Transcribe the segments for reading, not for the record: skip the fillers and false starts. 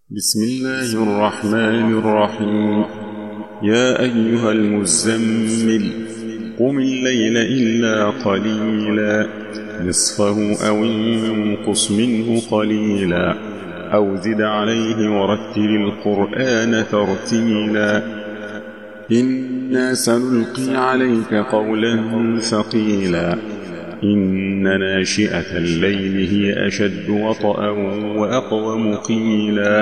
بسم الله الرحمن الرحيم. يا أيها المزمل قم الليل إلا قليلا نصفه أو انقص منه قليلا أو زد عليه ورتل القرآن ترتيلا إنا سنلقي عليك قولا ثقيلا إن ناشئة الليل هي أشد وطئا وأقوم قيلا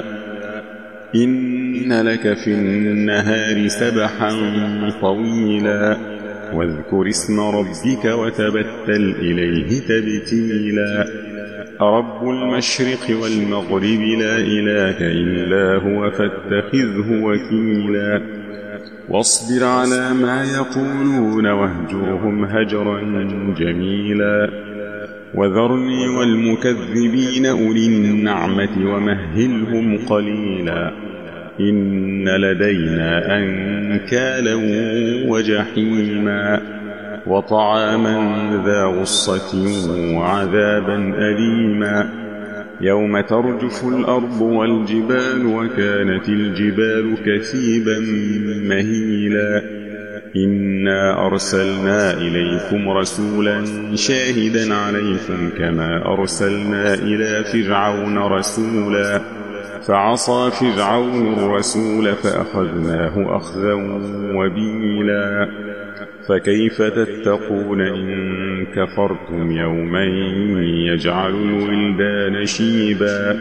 إن لك في النهار سبحا طويلا واذكر اسم ربك وتبتل إليه تبتيلا رب المشرق والمغرب لا إله إلا هو فاتخذه وكيلا واصبر على ما يقولون واهجرهم هجرا جميلا وذرني والمكذبين أولي النعمة ومهلهم قليلا إن لدينا أنكالا وجحيما وطعاما ذا غصة وعذابا أليما يوم ترجف الأرض والجبال وكانت الجبال كثيبا مهيلا إنا أرسلنا إليكم رسولا شاهدا عليكم كما أرسلنا إلى فرعون رسولا فعصى فرعون الرسول فأخذناه أخذا وبيلا فكيف تتقون إن كفرتم يوما يجعل الولدان شيبا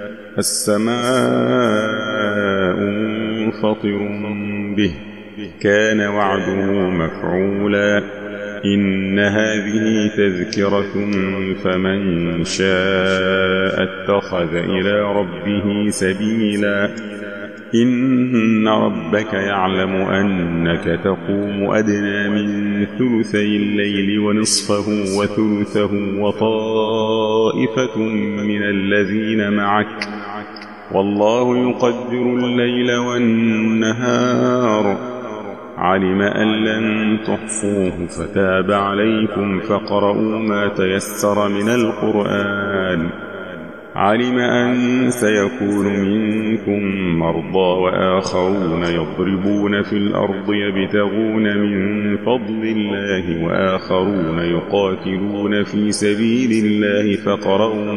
السماء منفطر به كان وعده مفعولا إن هذه تذكرة فمن شاء اتخذ إلى ربه سبيلا إن ربك يعلم أنك تقوم أدنى من ثلثي الليل ونصفه وثلثه وطائفة من الذين معك والله يقدر الليل والنهار علم أن لن تحصوه فتاب عليكم فاقرؤوا ما تيسر من القرآن علم أن سيكون منكم مرضى وآخرون يضربون في الأرض يبتغون من فضل الله وآخرون يقاتلون في سبيل الله فاقرؤوا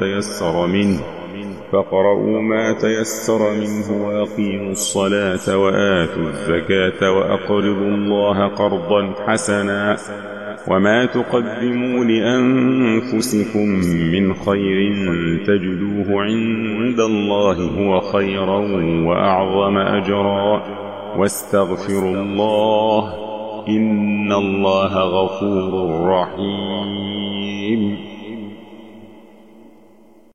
ما تيسر منه وأقيموا الصلاة وآتوا الزكاة وأقرضوا الله قرضا حسنا وما تقدموا لأنفسكم من خير تجدوه عند الله هو خيرا وأعظم أجرا واستغفروا الله إن الله غفور رحيم.